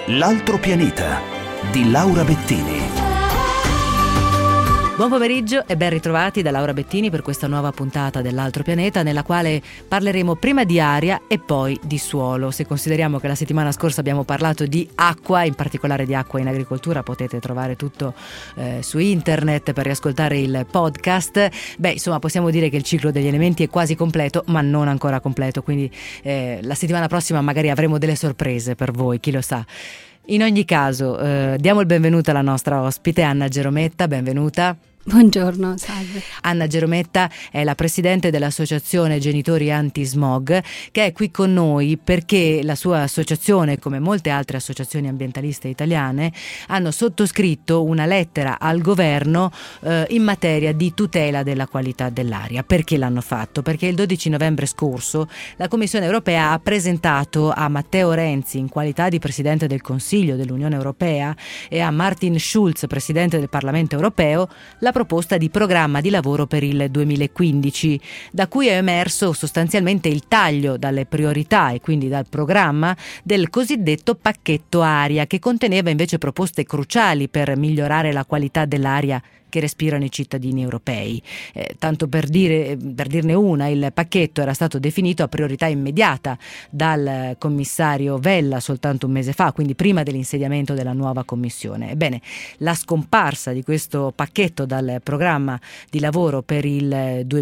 L'altro pianeta di Laura Bettini. Buon pomeriggio e ben ritrovati da Laura Bettini per questa nuova puntata dell'Altro Pianeta, nella quale parleremo prima di aria e poi di suolo. Se consideriamo che la settimana scorsa abbiamo parlato di acqua, in particolare di acqua in agricoltura, potete trovare tutto su internet per riascoltare il podcast. Insomma, possiamo dire che il ciclo degli elementi è quasi completo, ma non ancora completo, quindi la settimana prossima magari avremo delle sorprese per voi, chi lo sa. In ogni caso, diamo il benvenuto alla nostra ospite Anna Gerometta, benvenuta. Buongiorno, salve. Anna Gerometta è la presidente dell'associazione Genitori Anti-Smog, che è qui con noi perché la sua associazione, come molte altre associazioni ambientaliste italiane, hanno sottoscritto una lettera al governo in materia di tutela della qualità dell'aria. Perché l'hanno fatto? Perché il 12 novembre scorso la Commissione europea ha presentato a Matteo Renzi, in qualità di presidente del Consiglio dell'Unione Europea, e a Martin Schulz, presidente del Parlamento Europeo, la proposta di programma di lavoro per il 2015, da cui è emerso sostanzialmente il taglio dalle priorità e quindi dal programma del cosiddetto pacchetto aria, che conteneva invece proposte cruciali per migliorare la qualità dell'aria che respirano i cittadini europei. Tanto per dirne una, il pacchetto era stato definito a priorità immediata dal commissario Vella soltanto un mese fa, quindi prima dell'insediamento della nuova commissione. Ebbene, la scomparsa di questo pacchetto dal programma di lavoro per il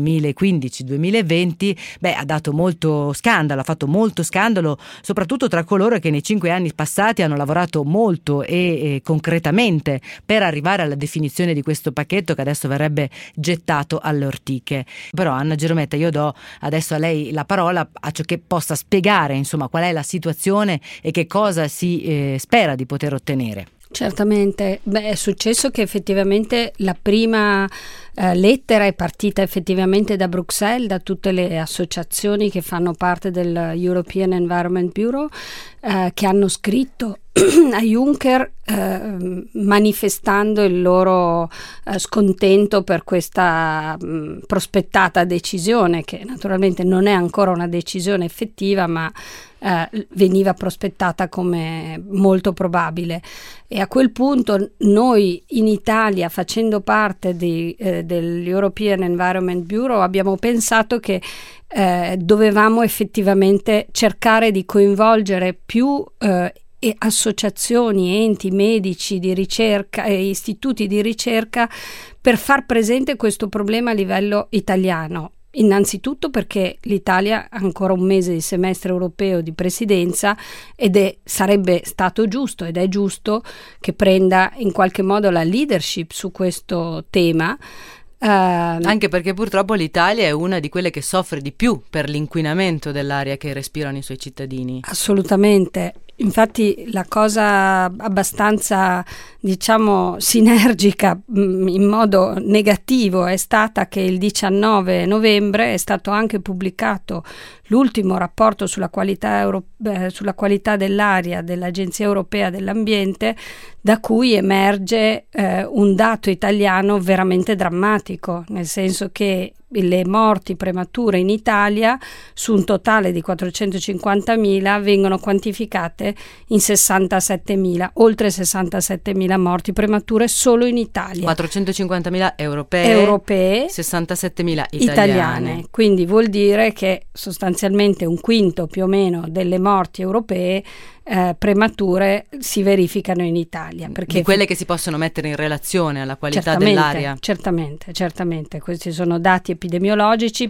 2015-2020 ha dato molto scandalo, ha fatto molto scandalo, soprattutto tra coloro che nei 5 anni passati hanno lavorato molto e concretamente per arrivare alla definizione di questo pacchetto che adesso verrebbe gettato alle ortiche. Però Anna Gerometta, io do adesso a lei la parola a ciò che possa spiegare insomma qual è la situazione e che cosa si spera di poter ottenere. Certamente, è successo che effettivamente la prima lettera è partita effettivamente da Bruxelles, da tutte le associazioni che fanno parte del European Environment Bureau, che hanno scritto a Juncker manifestando il loro scontento per questa prospettata decisione, che naturalmente non è ancora una decisione effettiva, ma veniva prospettata come molto probabile. E a quel punto noi in Italia, facendo parte dell'European Environment Bureau, abbiamo pensato che dovevamo effettivamente cercare di coinvolgere più e associazioni, enti medici di ricerca e istituti di ricerca per far presente questo problema a livello italiano. Innanzitutto perché l'Italia ha ancora un mese di semestre europeo di presidenza sarebbe stato giusto ed è giusto che prenda in qualche modo la leadership su questo tema. Anche perché purtroppo l'Italia è una di quelle che soffre di più per l'inquinamento dell'aria che respirano i suoi cittadini. Assolutamente. Infatti la cosa abbastanza, sinergica in modo negativo è stata che il 19 novembre è stato anche pubblicato l'ultimo rapporto sulla qualità dell'aria dell'Agenzia Europea dell'Ambiente, da cui emerge un dato italiano veramente drammatico, nel senso che le morti premature in Italia, su un totale di 450.000, vengono quantificate in 67.000, oltre 67.000 morti premature solo in Italia. 450.000 europee, 67.000 italiane. Quindi vuol dire che sostanzialmente un quinto più o meno delle morti europee premature si verificano in Italia. Perché di quelle che si possono mettere in relazione alla qualità dell'aria. Certamente. Questi sono dati epidemiologici,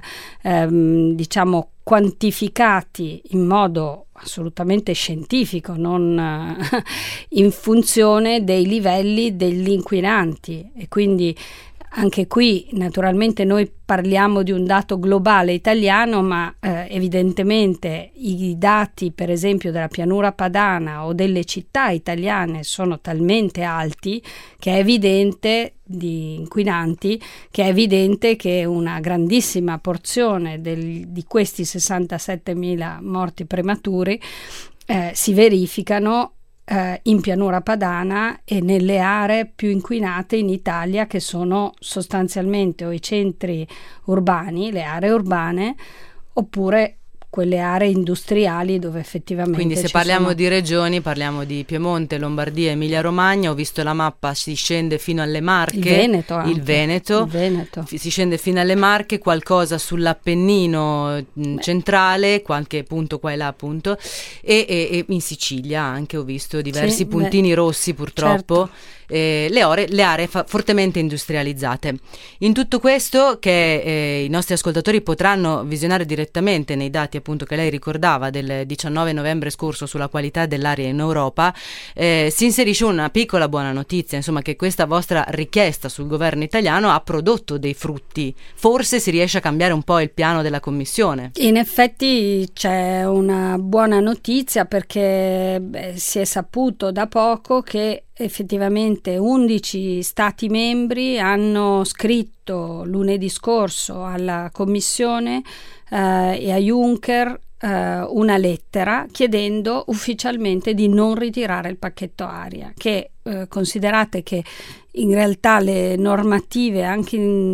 quantificati in modo assolutamente scientifico, non in funzione dei livelli degli inquinanti, e quindi anche qui naturalmente noi parliamo di un dato globale italiano, ma evidentemente i dati per esempio della pianura padana o delle città italiane sono talmente alti che è evidente, di inquinanti, che è evidente che una grandissima porzione di questi 67.000 morti prematuri si verificano in pianura padana e nelle aree più inquinate in Italia, che sono sostanzialmente o i centri urbani, le aree urbane, oppure quelle aree industriali dove effettivamente quindi se parliamo di regioni parliamo di Piemonte, Lombardia, Emilia Romagna. Ho visto la mappa, si scende fino alle Marche, il Veneto. Si scende fino alle Marche, qualcosa sull'Appennino centrale, qualche punto qua e là appunto, e in Sicilia anche ho visto diversi puntini rossi purtroppo. Certo. Le aree fortemente industrializzate. In tutto questo, che i nostri ascoltatori potranno visionare direttamente nei dati appunto che lei ricordava del 19 novembre scorso sulla qualità dell'aria in Europa, si inserisce una piccola buona notizia, insomma, che questa vostra richiesta sul governo italiano ha prodotto dei frutti. Forse si riesce a cambiare un po' il piano della Commissione. In effetti c'è una buona notizia, perché si è saputo da poco che effettivamente 11 Stati membri hanno scritto lunedì scorso alla Commissione e a Juncker una lettera chiedendo ufficialmente di non ritirare il pacchetto aria, che considerate che in realtà le normative anche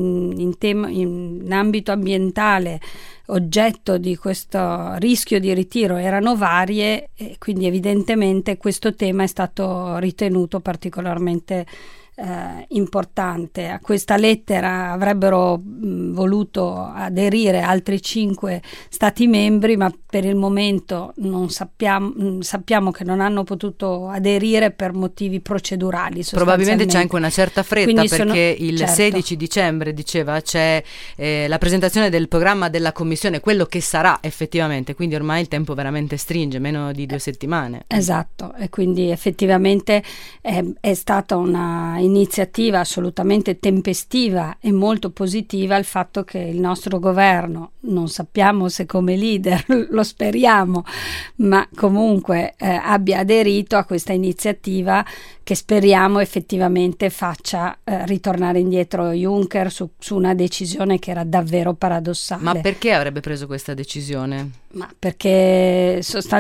in ambito ambientale oggetto di questo rischio di ritiro erano varie, e quindi evidentemente questo tema è stato ritenuto particolarmente importante. A questa lettera avrebbero voluto aderire altri 5 Stati membri, ma per il momento non sappiamo che non hanno potuto aderire per motivi procedurali. Probabilmente c'è anche una certa fretta, perché il 16 dicembre diceva c'è la presentazione del programma della Commissione, quello che sarà effettivamente, quindi ormai il tempo veramente stringe, meno di 2 settimane. Esatto, e quindi effettivamente è stata una iniziativa assolutamente tempestiva e molto positiva il fatto che il nostro governo, non sappiamo se come leader, lo speriamo, ma comunque abbia aderito a questa iniziativa che speriamo effettivamente faccia ritornare indietro Juncker su una decisione che era davvero paradossale. Ma perché avrebbe preso questa decisione? Ma perché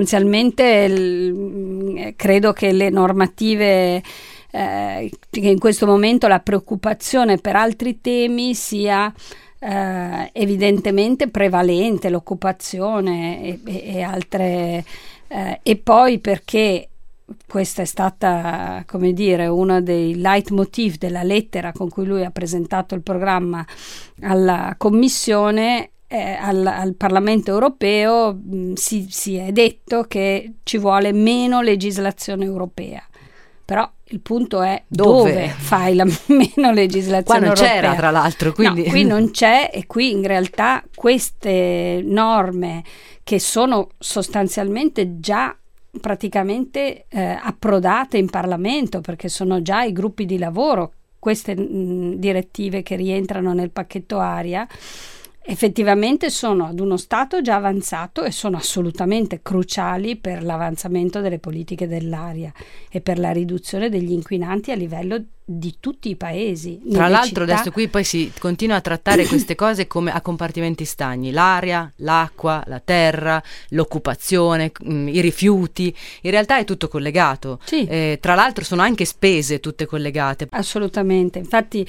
sostanzialmente credo che le normative che in questo momento la preoccupazione per altri temi sia evidentemente prevalente, l'occupazione e altre, e poi perché questa è stata, come dire, uno dei leitmotiv della lettera con cui lui ha presentato il programma alla Commissione. Al Parlamento europeo si è detto che ci vuole meno legislazione europea. Però il punto è dove fai la meno legislazione Qua non europea. C'era, tra l'altro. Quindi... No, qui non c'è, e qui in realtà queste norme, che sono sostanzialmente già praticamente approdate in Parlamento, perché sono già i gruppi di lavoro, queste direttive che rientrano nel pacchetto aria, effettivamente sono ad uno stato già avanzato e sono assolutamente cruciali per l'avanzamento delle politiche dell'aria e per la riduzione degli inquinanti a livello di tutti i paesi. Tra l'altro adesso qui poi si continua a trattare queste cose come a compartimenti stagni: l'aria, l'acqua, la terra, l'occupazione, i rifiuti. In realtà è tutto collegato. Sì. Tra l'altro sono anche spese tutte collegate. Assolutamente. Infatti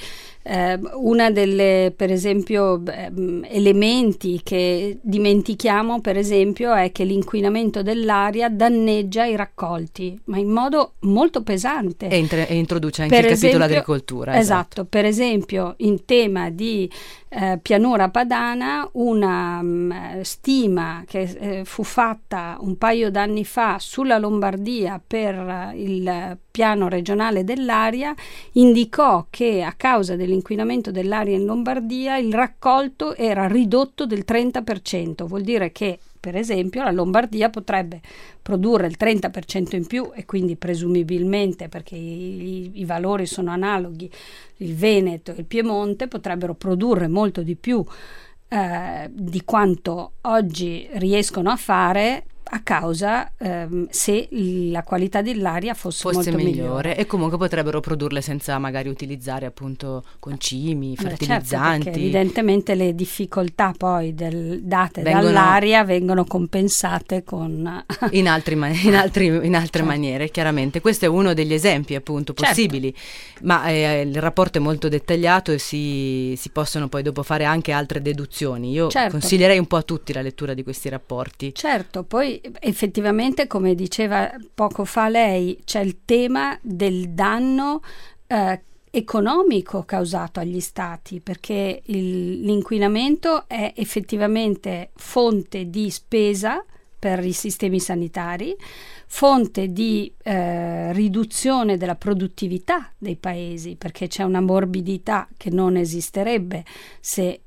una delle, per esempio, elementi che dimentichiamo, per esempio, è che l'inquinamento dell'aria danneggia i raccolti, ma in modo molto pesante. E introduce anche il capitolo dell'agricoltura. Esatto. Per esempio in tema di pianura padana, una stima che fu fatta un paio d'anni fa sulla Lombardia per il piano regionale dell'aria indicò che a causa dell'inquinamento dell'aria in Lombardia il raccolto era ridotto del 30%. Vuol dire che, per esempio, la Lombardia potrebbe produrre il 30% in più, e quindi presumibilmente, perché i valori sono analoghi, il Veneto e il Piemonte potrebbero produrre molto di più di quanto oggi riescono a fare, a causa se la qualità dell'aria fosse molto migliore. E comunque potrebbero produrle senza magari utilizzare appunto concimi, fertilizzanti. Certo, perché evidentemente le difficoltà poi date dall'aria vengono compensate con in altre maniere, chiaramente. Questo è uno degli esempi appunto possibili, ma il rapporto è molto dettagliato e si possono poi dopo fare anche altre deduzioni. Io consiglierei un po' a tutti la lettura di questi rapporti. Certo, poi effettivamente, come diceva poco fa lei, c'è il tema del danno economico causato agli stati, perché l'inquinamento è effettivamente fonte di spesa per i sistemi sanitari, fonte di riduzione della produttività dei paesi, perché c'è una morbidità che non esisterebbe se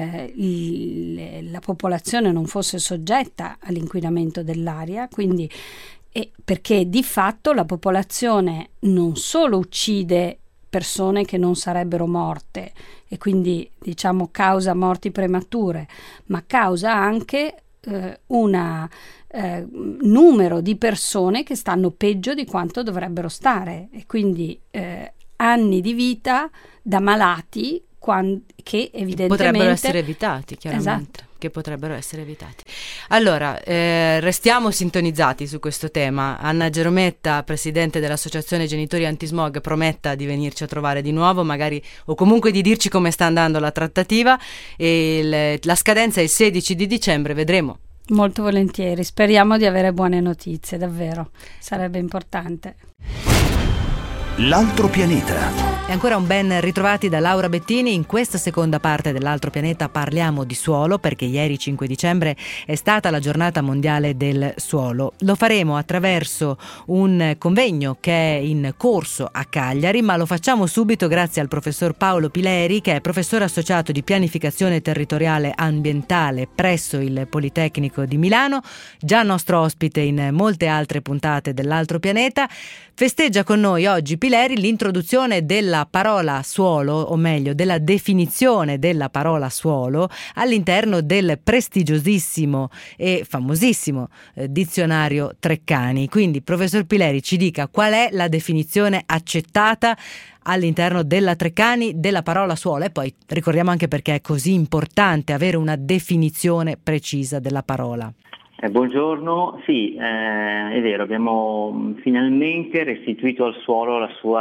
la popolazione non fosse soggetta all'inquinamento dell'aria, quindi perché di fatto la popolazione non solo uccide persone che non sarebbero morte e quindi diciamo causa morti premature, ma causa anche un numero di persone che stanno peggio di quanto dovrebbero stare, e quindi anni di vita da malati che evidentemente potrebbero essere evitati, chiaramente. Esatto. Che potrebbero essere evitati. Allora, restiamo sintonizzati su questo tema. Anna Gerometta, presidente dell'Associazione Genitori Antismog, prometta di venirci a trovare di nuovo, magari, o comunque di dirci come sta andando la trattativa, e la scadenza è il 16 di dicembre, vedremo. Molto volentieri, speriamo di avere buone notizie, davvero, sarebbe importante. L'altro pianeta. E ancora un ben ritrovati da Laura Bettini. In questa seconda parte dell'Altro Pianeta parliamo di suolo, perché ieri 5 dicembre è stata la giornata mondiale del suolo. Lo faremo attraverso un convegno che è in corso a Cagliari, ma lo facciamo subito grazie al professor Paolo Pileri, che è professore associato di pianificazione territoriale ambientale presso il Politecnico di Milano, già nostro ospite in molte altre puntate dell'Altro Pianeta. Festeggia con noi oggi Pileri l'introduzione della parola suolo, o meglio della definizione della parola suolo, all'interno del prestigiosissimo e famosissimo dizionario Treccani. Quindi, professor Pileri, ci dica qual è la definizione accettata all'interno della Treccani della parola suolo, e poi ricordiamo anche perché è così importante avere una definizione precisa della parola. Buongiorno, sì, è vero, abbiamo finalmente restituito al suolo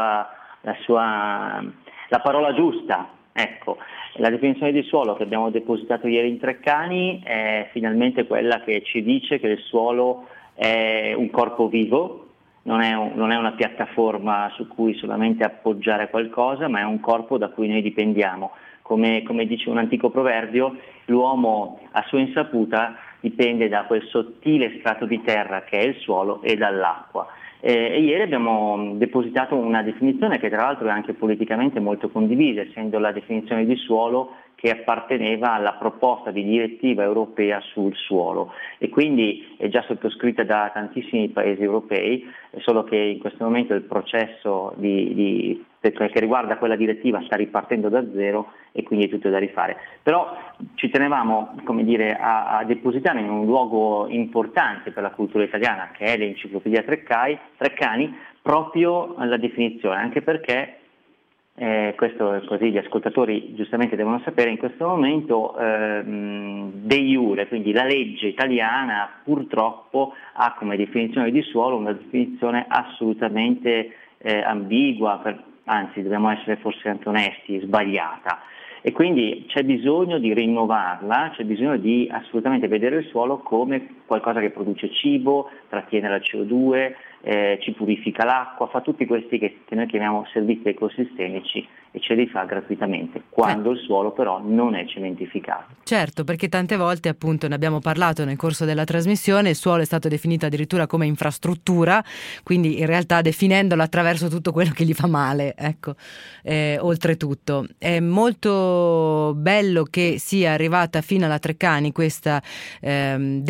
la parola giusta. Ecco, la definizione di suolo che abbiamo depositato ieri in Treccani è finalmente quella che ci dice che il suolo è un corpo vivo, non è una piattaforma su cui solamente appoggiare qualcosa, ma è un corpo da cui noi dipendiamo. Come dice un antico proverbio, l'uomo a sua insaputa dipende da quel sottile strato di terra che è il suolo e dall'acqua. E ieri abbiamo depositato una definizione che tra l'altro è anche politicamente molto condivisa, essendo la definizione di suolo che apparteneva alla proposta di direttiva europea sul suolo, e quindi è già sottoscritta da tantissimi paesi europei, solo che in questo momento il processo che riguarda quella direttiva sta ripartendo da zero e quindi è tutto da rifare. Però ci tenevamo, a depositare in un luogo importante per la cultura italiana, che è l'Enciclopedia Treccani, proprio la definizione, anche perché questo è così, gli ascoltatori giustamente devono sapere, in questo momento de iure, quindi la legge italiana purtroppo ha come definizione di suolo una definizione assolutamente ambigua, anzi dobbiamo essere forse anche onesti, sbagliata, e quindi c'è bisogno di rinnovarla, c'è bisogno di assolutamente vedere il suolo come qualcosa che produce cibo, trattiene la CO2, ci purifica l'acqua, fa tutti questi che noi chiamiamo servizi ecosistemici, e ce li fa gratuitamente, quando il suolo però non è cementificato. Certo, perché tante volte, appunto, ne abbiamo parlato nel corso della trasmissione, il suolo è stato definito addirittura come infrastruttura, quindi in realtà definendolo attraverso tutto quello che gli fa male, ecco. Oltretutto è molto bello che sia arrivata fino alla Treccani questa definizione,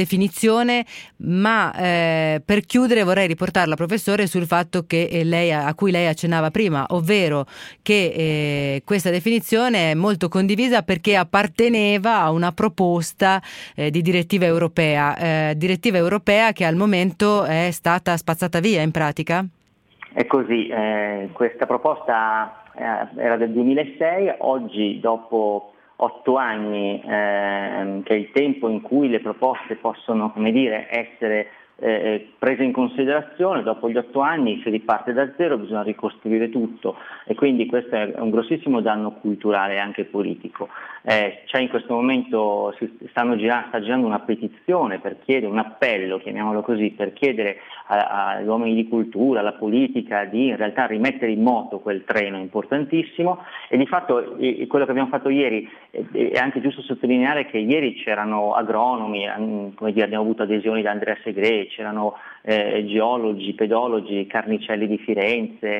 definizione, ma per chiudere vorrei riportarla, professore, sul fatto che a cui lei accennava prima, ovvero che questa definizione è molto condivisa perché apparteneva a una proposta di direttiva europea che al momento è stata spazzata via in pratica? È così, questa proposta era del 2006, oggi dopo 8 anni, che è il tempo in cui le proposte possono, essere prese in considerazione, dopo gli 8 anni si riparte da zero, bisogna ricostruire tutto e quindi questo è un grossissimo danno culturale e anche politico. C'è in questo momento, sta girando una petizione per chiedere, un appello, chiamiamolo così, per chiedere agli uomini di cultura, alla politica di in realtà rimettere in moto quel treno importantissimo e di fatto quello che abbiamo fatto ieri è anche giusto sottolineare che ieri c'erano agronomi, abbiamo avuto adesioni da Andrea Segre, c'erano geologi, pedologi, Carnicelli di Firenze,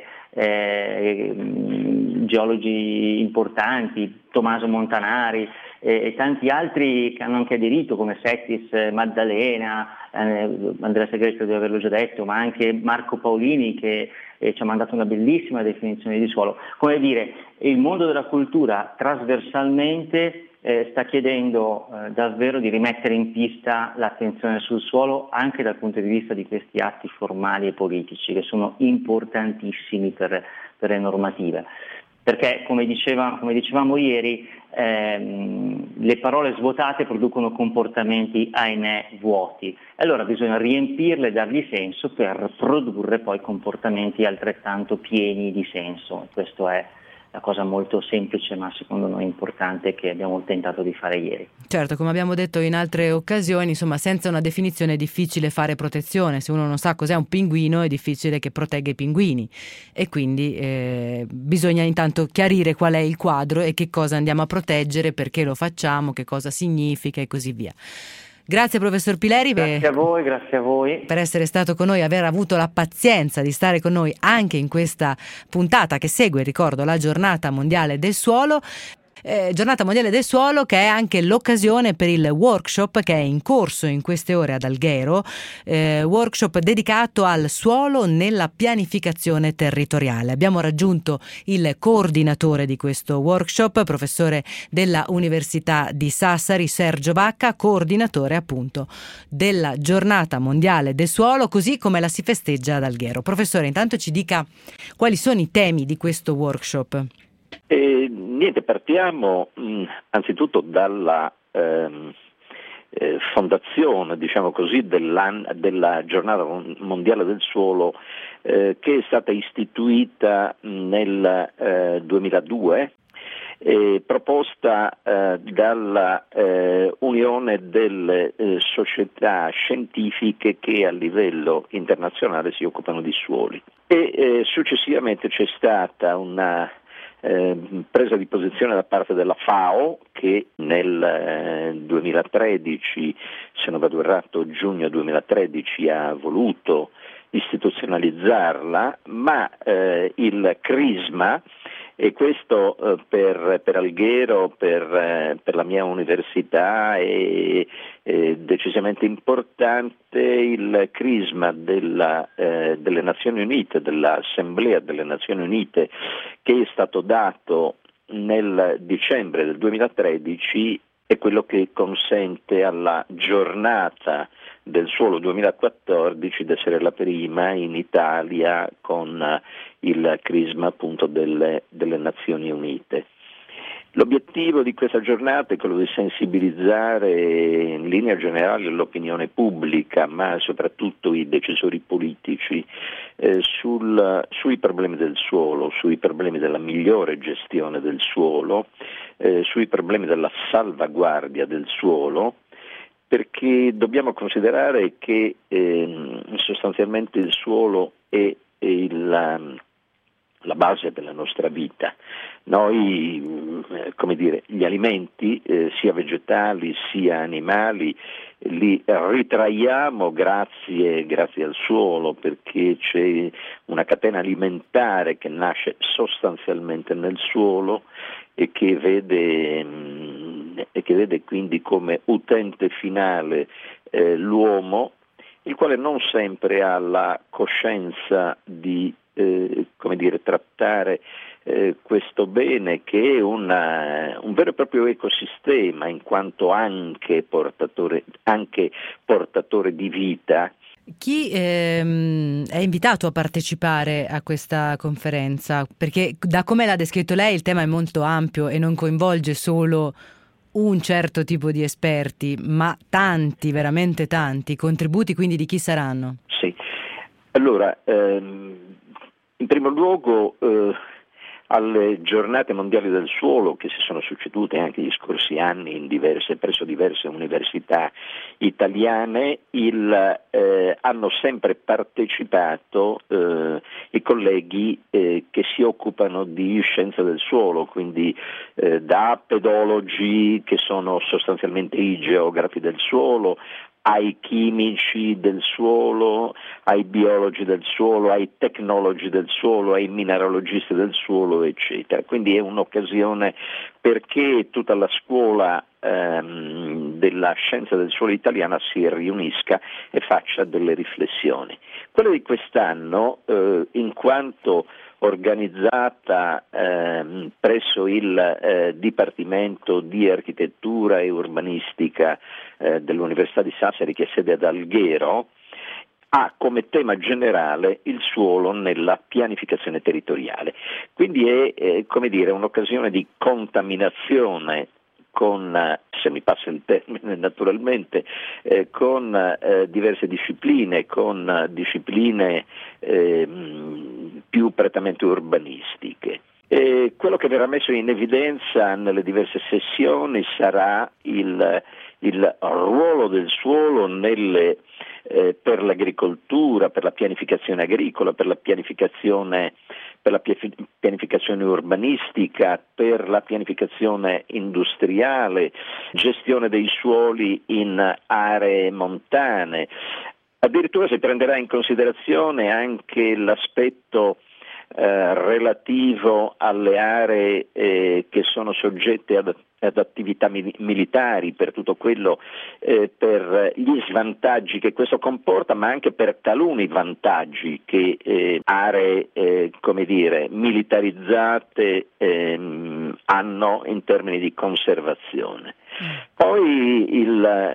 geologi importanti, Tommaso Montanari e tanti altri che hanno anche aderito come Settis, Maddalena, Andrea Segre credo di averlo già detto, ma anche Marco Paolini che ci ha mandato una bellissima definizione di suolo. Come dire, il mondo della cultura trasversalmente sta chiedendo davvero di rimettere in pista l'attenzione sul suolo anche dal punto di vista di questi atti formali e politici che sono importantissimi per le normative. Perché come dicevamo ieri, le parole svuotate producono comportamenti, ahimè, vuoti. Allora bisogna riempirle, dargli senso per produrre poi comportamenti altrettanto pieni di senso. Questo è la cosa molto semplice ma secondo noi importante che abbiamo tentato di fare ieri. Certo, come abbiamo detto in altre occasioni, insomma, senza una definizione è difficile fare protezione. Se uno non sa cos'è un pinguino è difficile che protegga i pinguini e quindi bisogna intanto chiarire qual è il quadro e che cosa andiamo a proteggere, perché lo facciamo, che cosa significa e così via. Grazie professor Pileri. Grazie a voi. Per essere stato con noi, aver avuto la pazienza di stare con noi anche in questa puntata che segue, ricordo, la Giornata Mondiale del Suolo. Giornata Mondiale del Suolo che è anche l'occasione per il workshop che è in corso in queste ore ad Alghero, workshop dedicato al suolo nella pianificazione territoriale. Abbiamo raggiunto il coordinatore di questo workshop, professore della Università di Sassari, Sergio Vacca, coordinatore appunto della Giornata Mondiale del Suolo, così come la si festeggia ad Alghero. Professore, intanto ci dica quali sono i temi di questo workshop. Partiamo anzitutto dalla fondazione, diciamo così, della Giornata Mondiale del Suolo che è stata istituita nel 2002, proposta dalla Unione delle Società Scientifiche che a livello internazionale si occupano di suoli e successivamente c'è stata una presa di posizione da parte della FAO che nel 2013, se non vado errato giugno 2013, ha voluto istituzionalizzarla, ma il CRISMA, e questo per Alghero, per la mia università è decisamente importante, il CRISMA delle Nazioni Unite, dell'Assemblea delle Nazioni Unite, che è stato dato nel dicembre del 2013, è quello che consente alla giornata del suolo 2014 di essere la prima in Italia con il CRISMA appunto delle Nazioni Unite. L'obiettivo di questa giornata è quello di sensibilizzare in linea generale l'opinione pubblica, ma soprattutto i decisori politici, sui problemi del suolo, sui problemi della migliore gestione del suolo, sui problemi della salvaguardia del suolo, perché dobbiamo considerare che sostanzialmente il suolo è la base della nostra vita. Noi, gli alimenti, sia vegetali sia animali, li ritraiamo grazie al suolo, perché c'è una catena alimentare che nasce sostanzialmente nel suolo e che vede quindi come utente finale l'uomo, il quale non sempre ha la coscienza di trattare questo bene, che è un vero e proprio ecosistema, in quanto anche portatore di vita. Chi è invitato a partecipare a questa conferenza? Perché da come l'ha descritto lei il tema è molto ampio e non coinvolge solo un certo tipo di esperti, ma tanti, veramente tanti. I contributi quindi di chi saranno? Sì, allora in primo luogo alle giornate mondiali del suolo, che si sono succedute anche gli scorsi anni presso diverse università italiane, hanno sempre partecipato i colleghi che si occupano di scienza del suolo, quindi da pedologi, che sono sostanzialmente i geografi del suolo, ai chimici del suolo, ai biologi del suolo, ai tecnologi del suolo, ai mineralogisti del suolo, eccetera. Quindi è un'occasione perché tutta la scuola della scienza del suolo italiana si riunisca e faccia delle riflessioni. Quella di quest'anno, in quanto organizzata presso il Dipartimento di Architettura e Urbanistica dell'Università di Sassari, che è sede ad Alghero, ha come tema generale il suolo nella pianificazione territoriale. Quindi è un'occasione di contaminazione con, se mi passa il termine naturalmente, con diverse discipline, più prettamente urbanistiche. E quello che verrà messo in evidenza nelle diverse sessioni sarà il ruolo del suolo per l'agricoltura, per la pianificazione agricola, per la pianificazione urbanistica, per la pianificazione industriale, gestione dei suoli in aree montane. Addirittura si prenderà in considerazione anche l'aspetto relativo alle aree che sono soggette ad attività militari, per tutto quello, per gli svantaggi che questo comporta, ma anche per taluni vantaggi che aree militarizzate hanno in termini di conservazione. Poi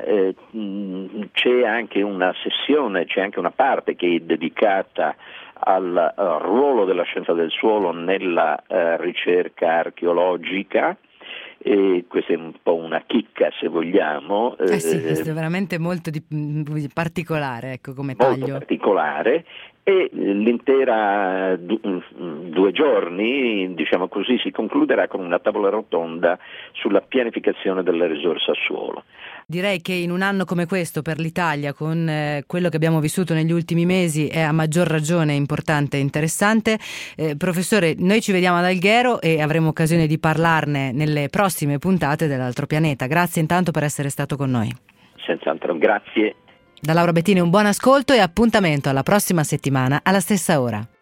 c'è anche una sessione, c'è anche una parte che è dedicata al ruolo della scienza del suolo nella ricerca archeologica. E questa è un po' una chicca, se vogliamo. Sì, questo è veramente molto particolare, ecco, come taglio. Molto particolare, e l'intera 2 giorni, diciamo così, si concluderà con una tavola rotonda sulla pianificazione delle risorse a suolo. Direi che in un anno come questo per l'Italia, con quello che abbiamo vissuto negli ultimi mesi, è a maggior ragione importante e interessante. Professore, noi ci vediamo ad Alghero e avremo occasione di parlarne nelle prossime puntate dell'Altro Pianeta. Grazie intanto per essere stato con noi. Senz'altro, grazie. Da Laura Bettini un buon ascolto e appuntamento alla prossima settimana alla stessa ora.